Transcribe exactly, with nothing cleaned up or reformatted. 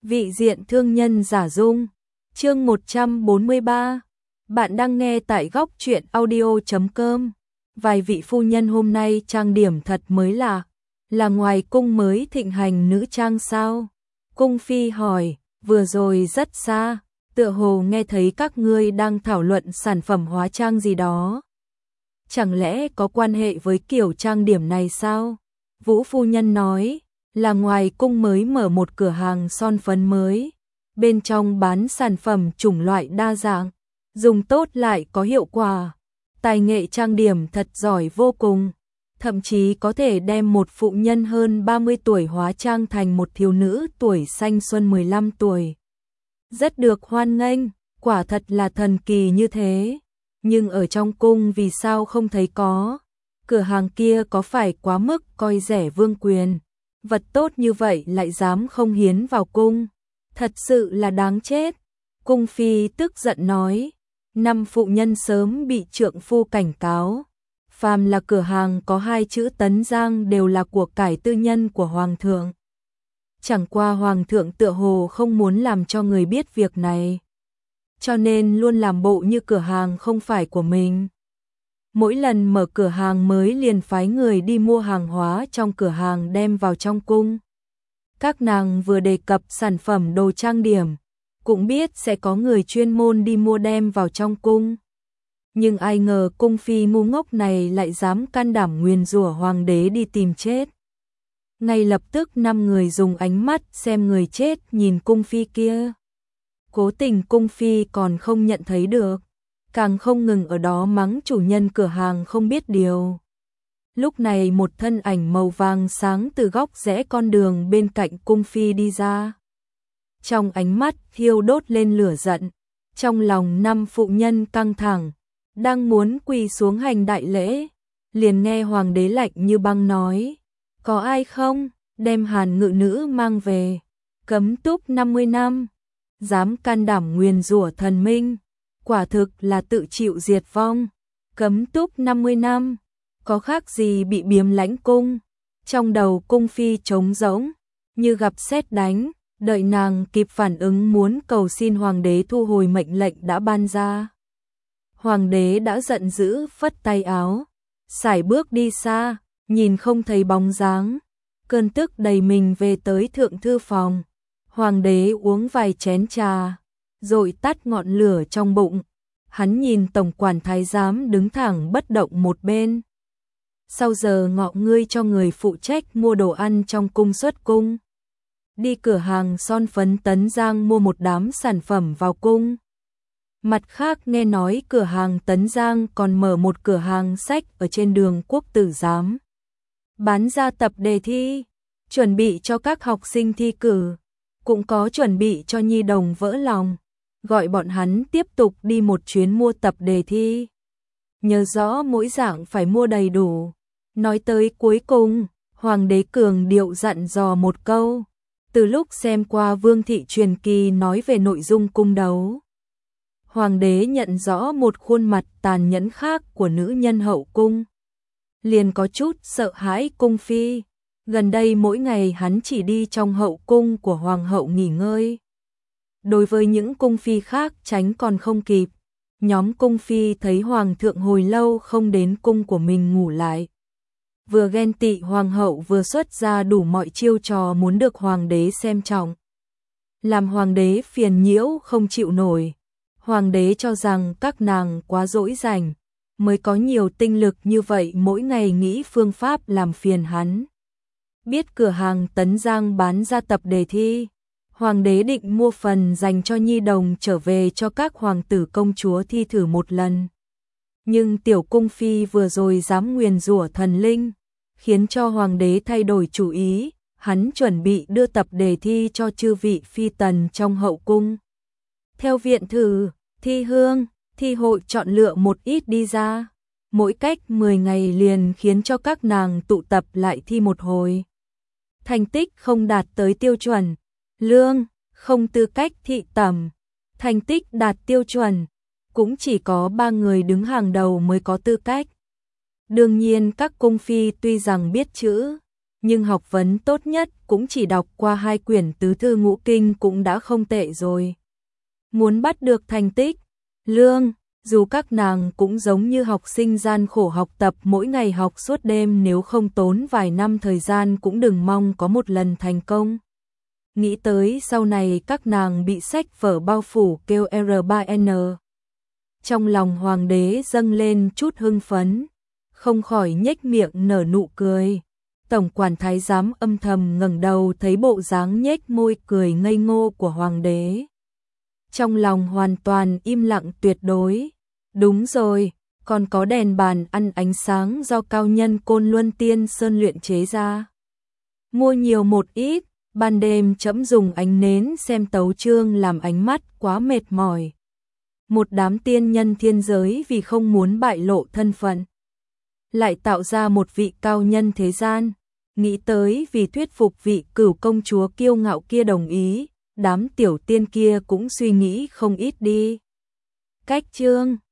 Vị diện thương nhân giả dung. Chương một trăm bốn mươi ba. Bạn đang nghe tại góc truyện audio chấm com. Vài vị phu nhân hôm nay trang điểm thật mới lạ, là ngoài cung mới thịnh hành nữ trang sao? Cung phi hỏi, vừa rồi rất xa, tựa hồ nghe thấy các ngươi đang thảo luận sản phẩm hóa trang gì đó. Chẳng lẽ có quan hệ với kiểu trang điểm này sao? Vũ phu nhân nói, là ngoài cung mới mở một cửa hàng son phấn mới, bên trong bán sản phẩm chủng loại đa dạng, dùng tốt lại có hiệu quả. Tài nghệ trang điểm thật giỏi vô cùng, thậm chí có thể đem một phụ nhân hơn ba mươi tuổi hóa trang thành một thiếu nữ tuổi thanh xuân mười lăm tuổi. Rất được hoan nghênh, quả thật là thần kỳ như thế. Nhưng ở trong cung vì sao không thấy có? Cửa hàng kia có phải quá mức coi rẻ vương quyền? Vật tốt như vậy lại dám không hiến vào cung, thật sự là đáng chết. Cung phi tức giận nói, năm phụ nhân sớm bị trượng phu cảnh cáo, phàm là cửa hàng có hai chữ Tấn Giang đều là của cải tư nhân của hoàng thượng. Chẳng qua hoàng thượng tựa hồ không muốn làm cho người biết việc này, cho nên luôn làm bộ như cửa hàng không phải của mình. Mỗi lần mở cửa hàng mới liền phái người đi mua hàng hóa trong cửa hàng đem vào trong cung. Các nàng vừa đề cập sản phẩm đồ trang điểm, cũng biết sẽ có người chuyên môn đi mua đem vào trong cung. Nhưng ai ngờ cung phi ngu ngốc này lại dám can đảm nguyền rủa hoàng đế đi tìm chết. Ngay lập tức năm người dùng ánh mắt xem người chết nhìn cung phi kia. Cố tình cung phi còn không nhận thấy được, càng không ngừng ở đó mắng chủ nhân cửa hàng không biết điều. Lúc này một thân ảnh màu vàng sáng từ góc rẽ con đường bên cạnh cung phi đi ra. Trong ánh mắt thiêu đốt lên lửa giận, trong lòng năm phụ nhân căng thẳng, đang muốn quỳ xuống hành đại lễ, liền nghe hoàng đế lạnh như băng nói, có ai không, đem Hàn ngự nữ mang về, cấm túc năm mươi năm, dám can đảm nguyền rủa thần minh, quả thực là tự chịu diệt vong, cấm túc năm mươi năm, có khác gì bị biếm lãnh cung. Trong đầu cung phi trống rỗng, như gặp sét đánh, đợi nàng kịp phản ứng muốn cầu xin hoàng đế thu hồi mệnh lệnh đã ban ra. Hoàng đế đã giận dữ phất tay áo, sải bước đi xa, nhìn không thấy bóng dáng, cơn tức đầy mình về tới thượng thư phòng. Hoàng đế uống vài chén trà, rồi tắt ngọn lửa trong bụng. Hắn nhìn tổng quản thái giám đứng thẳng bất động một bên. Sau giờ ngọ ngươi cho người phụ trách mua đồ ăn trong cung xuất cung. Đi cửa hàng son phấn Tấn Giang mua một đám sản phẩm vào cung. Mặt khác nghe nói cửa hàng Tấn Giang còn mở một cửa hàng sách ở trên đường Quốc Tử Giám. Bán ra tập đề thi, chuẩn bị cho các học sinh thi cử, cũng có chuẩn bị cho nhi đồng vỡ lòng, gọi bọn hắn tiếp tục đi một chuyến mua tập đề thi. Nhớ rõ mỗi dạng phải mua đầy đủ. Nói tới cuối cùng, hoàng đế cường điệu dặn dò một câu, từ lúc xem qua Vương thị truyền kỳ nói về nội dung cung đấu. Hoàng đế nhận rõ một khuôn mặt tàn nhẫn khác của nữ nhân hậu cung, liền có chút sợ hãi cung phi. Gần đây mỗi ngày hắn chỉ đi trong hậu cung của hoàng hậu nghỉ ngơi. Đối với những cung phi khác tránh còn không kịp, nhóm cung phi thấy hoàng thượng hồi lâu không đến cung của mình ngủ lại. Vừa ghen tị hoàng hậu vừa xuất ra đủ mọi chiêu trò muốn được hoàng đế xem trọng. Làm hoàng đế phiền nhiễu không chịu nổi. Hoàng đế cho rằng các nàng quá dỗi dành, mới có nhiều tinh lực như vậy mỗi ngày nghĩ phương pháp làm phiền hắn. Biết cửa hàng Tấn Giang bán ra tập đề thi, hoàng đế định mua phần dành cho nhi đồng trở về cho các hoàng tử công chúa thi thử một lần. Nhưng tiểu cung phi vừa rồi dám nguyền rủa thần linh, khiến cho hoàng đế thay đổi chủ ý, hắn chuẩn bị đưa tập đề thi cho chư vị phi tần trong hậu cung. Theo viện thử, thi hương, thi hội chọn lựa một ít đi ra, mỗi cách mười ngày liền khiến cho các nàng tụ tập lại thi một hồi. Thành tích không đạt tới tiêu chuẩn, lương, không tư cách thị tẩm. Thành tích đạt tiêu chuẩn, cũng chỉ có ba người đứng hàng đầu mới có tư cách. Đương nhiên các cung phi tuy rằng biết chữ, nhưng học vấn tốt nhất cũng chỉ đọc qua hai quyển tứ thư ngũ kinh cũng đã không tệ rồi. Muốn bắt được thành tích, lương, dù các nàng cũng giống như học sinh gian khổ học tập mỗi ngày học suốt đêm, nếu không tốn vài năm thời gian cũng đừng mong có một lần thành công. Nghĩ tới sau này các nàng bị sách vở bao phủ kêu R ba N. Trong lòng hoàng đế dâng lên chút hưng phấn, không khỏi nhếch miệng nở nụ cười. Tổng quản thái giám âm thầm ngẩng đầu thấy bộ dáng nhếch môi cười ngây ngô của hoàng đế. Trong lòng hoàn toàn im lặng tuyệt đối. Đúng rồi, còn có đèn bàn ăn ánh sáng do cao nhân Côn Luân Tiên Sơn luyện chế ra. Mua nhiều một ít, ban đêm trẫm dùng ánh nến xem tấu chương làm ánh mắt quá mệt mỏi. Một đám tiên nhân thiên giới vì không muốn bại lộ thân phận, lại tạo ra một vị cao nhân thế gian. Nghĩ tới vì thuyết phục vị Cửu công chúa kiêu ngạo kia đồng ý, đám tiểu tiên kia cũng suy nghĩ không ít đi. Cách chương